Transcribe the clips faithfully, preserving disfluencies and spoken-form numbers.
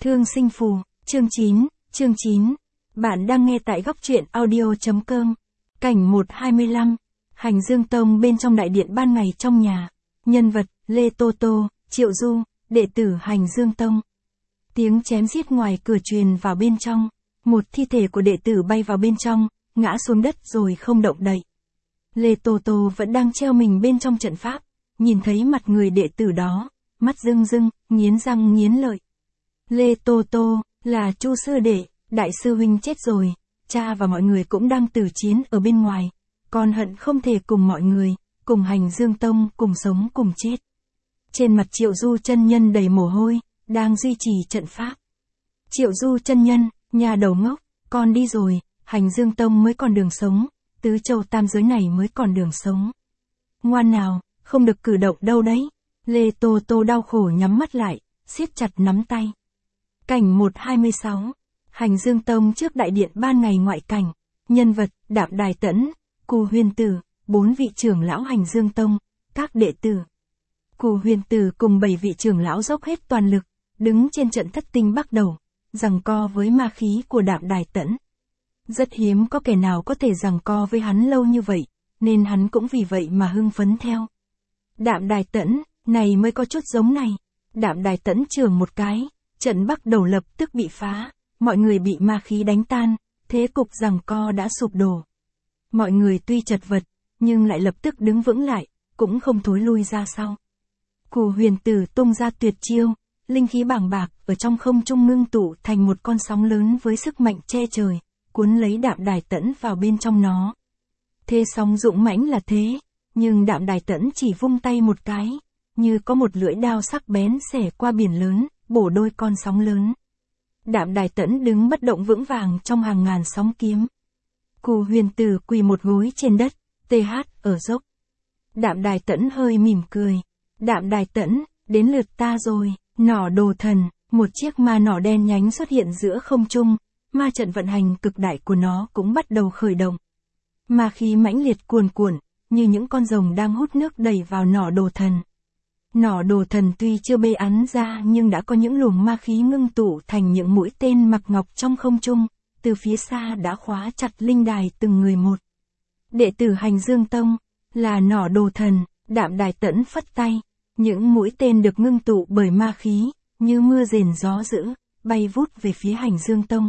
Thương sinh phù, chương chín, chương chín. Bạn đang nghe tại góc truyện audio.com. Cảnh một hai mươi lăm. Hành Dương Tông bên trong đại điện ban ngày trong nhà. Nhân vật, Lê Tô Tô, Triệu Du, đệ tử Hành Dương Tông. Tiếng chém giết ngoài cửa truyền vào bên trong. Một thi thể của đệ tử bay vào bên trong, ngã xuống đất rồi không động đậy. Lê Tô Tô vẫn đang treo mình bên trong trận pháp, nhìn thấy mặt người đệ tử đó, mắt rưng rưng, nghiến răng nghiến lợi. Lê Tô Tô, là Chu sư đệ, đại sư huynh chết rồi, cha và mọi người cũng đang tử chiến ở bên ngoài, con hận không thể cùng mọi người, cùng Hành Dương Tông cùng sống cùng chết. Trên mặt Triệu Du chân nhân đầy mồ hôi, đang duy trì trận pháp. Triệu Du chân nhân, nhà đầu ngốc, con đi rồi, Hành Dương Tông mới còn đường sống, tứ châu tam giới này mới còn đường sống. Ngoan nào, không được cử động đâu đấy. Lê Tô Tô đau khổ nhắm mắt lại, siết chặt nắm tay. Cảnh một hai mươi sáu. Hành Dương Tông trước đại điện ban ngày ngoại cảnh. Nhân vật, Đạm Đài Tẫn, Cù Huyền Tử, bốn vị trưởng lão Hành Dương Tông, các đệ tử. Cù Huyền Tử cùng bảy vị trưởng lão dốc hết toàn lực, đứng trên trận thất tinh bắt đầu, giằng co với ma khí của Đạm Đài Tẫn. Rất hiếm có kẻ nào có thể giằng co với hắn lâu như vậy, nên hắn cũng vì vậy mà hưng phấn theo. Đạm Đài Tẫn, này mới có chút giống này. Đạm Đài Tẫn chưởng một cái, trận bắt đầu lập tức bị phá, mọi người bị ma khí đánh tan, thế cục giằng co đã sụp đổ. Mọi người tuy chật vật, nhưng lại lập tức đứng vững lại, cũng không thối lui ra sau. Cù Huyền Tử tung ra tuyệt chiêu, linh khí bàng bạc ở trong không trung ngưng tụ thành một con sóng lớn với sức mạnh che trời, cuốn lấy Đạm Đài Tẫn vào bên trong nó. Thế sóng dũng mãnh là thế, nhưng Đạm Đài Tẫn chỉ vung tay một cái, như có một lưỡi đao sắc bén xẻ qua biển lớn, bổ đôi con sóng lớn. Đạm Đài Tẫn đứng bất động vững vàng trong hàng ngàn sóng kiếm. Cù Huyền Tử quỳ một gối trên đất, tê hát ở dốc. Đạm Đài Tẫn hơi mỉm cười. Đạm Đài Tẫn, đến lượt ta rồi. Nỏ đồ thần, một chiếc ma nỏ đen nhánh xuất hiện giữa không trung, ma trận vận hành cực đại của nó cũng bắt đầu khởi động. Ma khí mãnh liệt cuồn cuộn, như những con rồng đang hút nước đẩy vào nỏ đồ thần. Nỏ đồ thần tuy chưa bê án ra nhưng đã có những luồng ma khí ngưng tụ thành những mũi tên mặc ngọc trong không trung, từ phía xa đã khóa chặt linh đài từng người một. Đệ tử Hành Dương Tông, là nỏ đồ thần, Đạm Đài Tẫn phất tay, những mũi tên được ngưng tụ bởi ma khí, như mưa rền gió dữ, bay vút về phía Hành Dương Tông.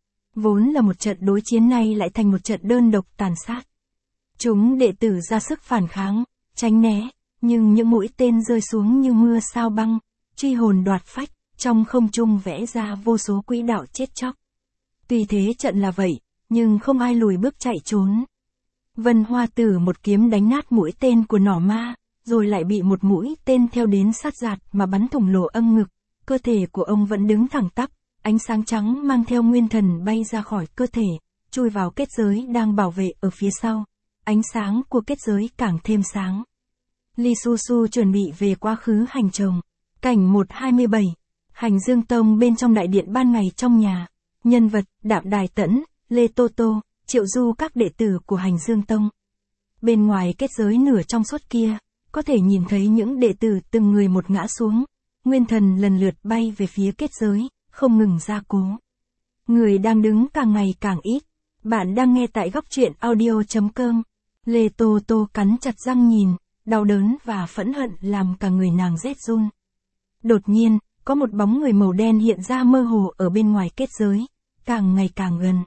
Vốn là một trận đối chiến này lại thành một trận đơn độc tàn sát. Chúng đệ tử ra sức phản kháng, tránh né, nhưng những mũi tên rơi xuống như mưa sao băng, truy hồn đoạt phách, trong không trung vẽ ra vô số quỹ đạo chết chóc. Tuy thế trận là vậy, nhưng không ai lùi bước chạy trốn. Vân Hoa Tử một kiếm đánh nát mũi tên của nỏ ma, rồi lại bị một mũi tên theo đến sát giạt mà bắn thủng lỗ âm ngực, cơ thể của ông vẫn đứng thẳng tắp, ánh sáng trắng mang theo nguyên thần bay ra khỏi cơ thể, chui vào kết giới đang bảo vệ ở phía sau. Ánh sáng của kết giới càng thêm sáng. Li Su Su chuẩn bị về quá khứ hành trồng. Cảnh một hai mươi bảy. Hành Dương Tông bên trong đại điện ban ngày trong nhà. Nhân vật, Đạm Đài Tẫn, Lê Tô Tô, Triệu Du các đệ tử của Hành Dương Tông. Bên ngoài kết giới nửa trong suốt kia, có thể nhìn thấy những đệ tử từng người một ngã xuống. Nguyên thần lần lượt bay về phía kết giới, không ngừng gia cố. Người đang đứng càng ngày càng ít. Bạn đang nghe tại góc truyện audio.com. Lê Tô Tô cắn chặt răng nhìn, đau đớn và phẫn hận làm cả người nàng rét run. Đột nhiên, có một bóng người màu đen hiện ra mơ hồ ở bên ngoài kết giới, càng ngày càng gần.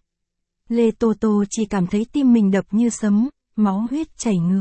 Lê Tô Tô chỉ cảm thấy tim mình đập như sấm, máu huyết chảy ngược.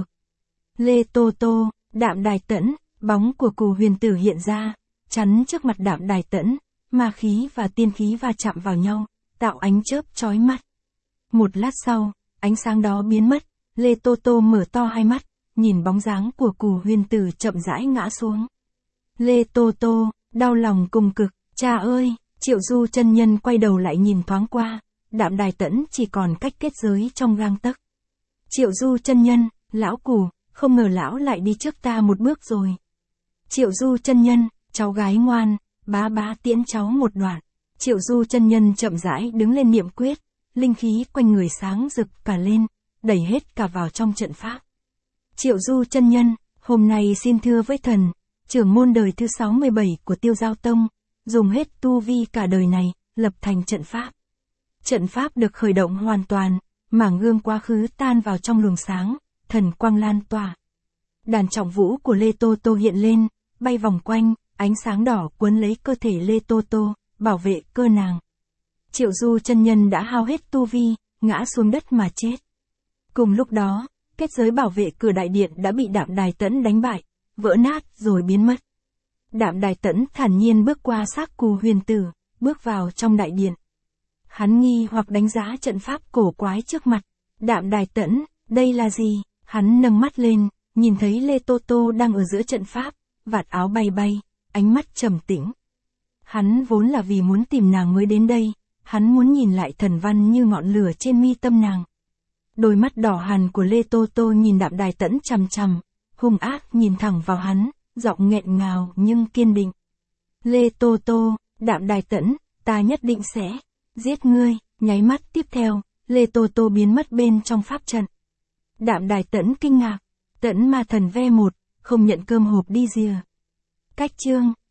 Lê Tô Tô, Đạm Đài Tẫn, bóng của Cù Huyền Tử hiện ra, chắn trước mặt Đạm Đài Tẫn, ma khí và tiên khí va chạm vào nhau, tạo ánh chớp chói mắt. Một lát sau, ánh sáng đó biến mất, Lê Tô Tô mở to hai mắt, nhìn bóng dáng của Cù Huyền Tử chậm rãi ngã xuống. Lê Tô Tô, đau lòng cùng cực, cha ơi, Triệu Du chân nhân quay đầu lại nhìn thoáng qua, Đạm Đài Tẫn chỉ còn cách kết giới trong gang tấc. Triệu Du chân nhân, lão Cù, không ngờ lão lại đi trước ta một bước rồi. Triệu Du chân nhân, cháu gái ngoan, bá bá tiễn cháu một đoạn. Triệu Du chân nhân chậm rãi đứng lên niệm quyết, linh khí quanh người sáng rực cả lên, đẩy hết cả vào trong trận pháp. Triệu Du chân nhân, hôm nay xin thưa với thần, trưởng môn đời thứ sáu mươi bảy của Tiêu Giao Tông, dùng hết tu vi cả đời này, lập thành trận pháp. Trận pháp được khởi động hoàn toàn, mảng gương quá khứ tan vào trong luồng sáng, thần quang lan tỏa. Đàn trọng vũ của Lê Tô Tô hiện lên, bay vòng quanh, ánh sáng đỏ quấn lấy cơ thể Lê Tô Tô, bảo vệ cơ nàng. Triệu Du chân nhân đã hao hết tu vi, ngã xuống đất mà chết. Cùng lúc đó, kết giới bảo vệ cửa đại điện đã bị Đạm Đài Tẫn đánh bại, vỡ nát rồi biến mất. Đạm Đài Tẫn thản nhiên bước qua xác Cù Huyền Tử, bước vào trong đại điện. Hắn nghi hoặc đánh giá trận pháp cổ quái trước mặt. Đạm Đài Tẫn, đây là gì? Hắn nâng mắt lên, nhìn thấy Lê Tô Tô đang ở giữa trận pháp, vạt áo bay bay, ánh mắt trầm tĩnh. Hắn vốn là vì muốn tìm nàng mới đến đây, hắn muốn nhìn lại thần văn như ngọn lửa trên mi tâm nàng. Đôi mắt đỏ hằn của Lê Tô Tô nhìn Đạm Đài Tẫn chằm chằm, hung ác nhìn thẳng vào hắn, giọng nghẹn ngào nhưng kiên định. Lê Tô Tô, Đạm Đài Tẫn, ta nhất định sẽ giết ngươi. Nháy mắt tiếp theo, Lê Tô Tô biến mất bên trong pháp trận. Đạm Đài Tẫn kinh ngạc, Tẫn Ma Thần ve một, không nhận cơm hộp đi rìa. Cách chương